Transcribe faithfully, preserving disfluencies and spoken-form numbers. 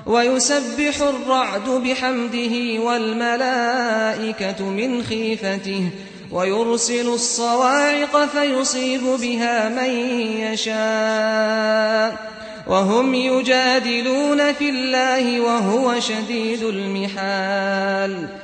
ويسبح الرعد بحمده والملائكة من خيفته ويرسل الصواعق فيصيب بها من يشاء وهم يجادلون في الله وهو شديد المحال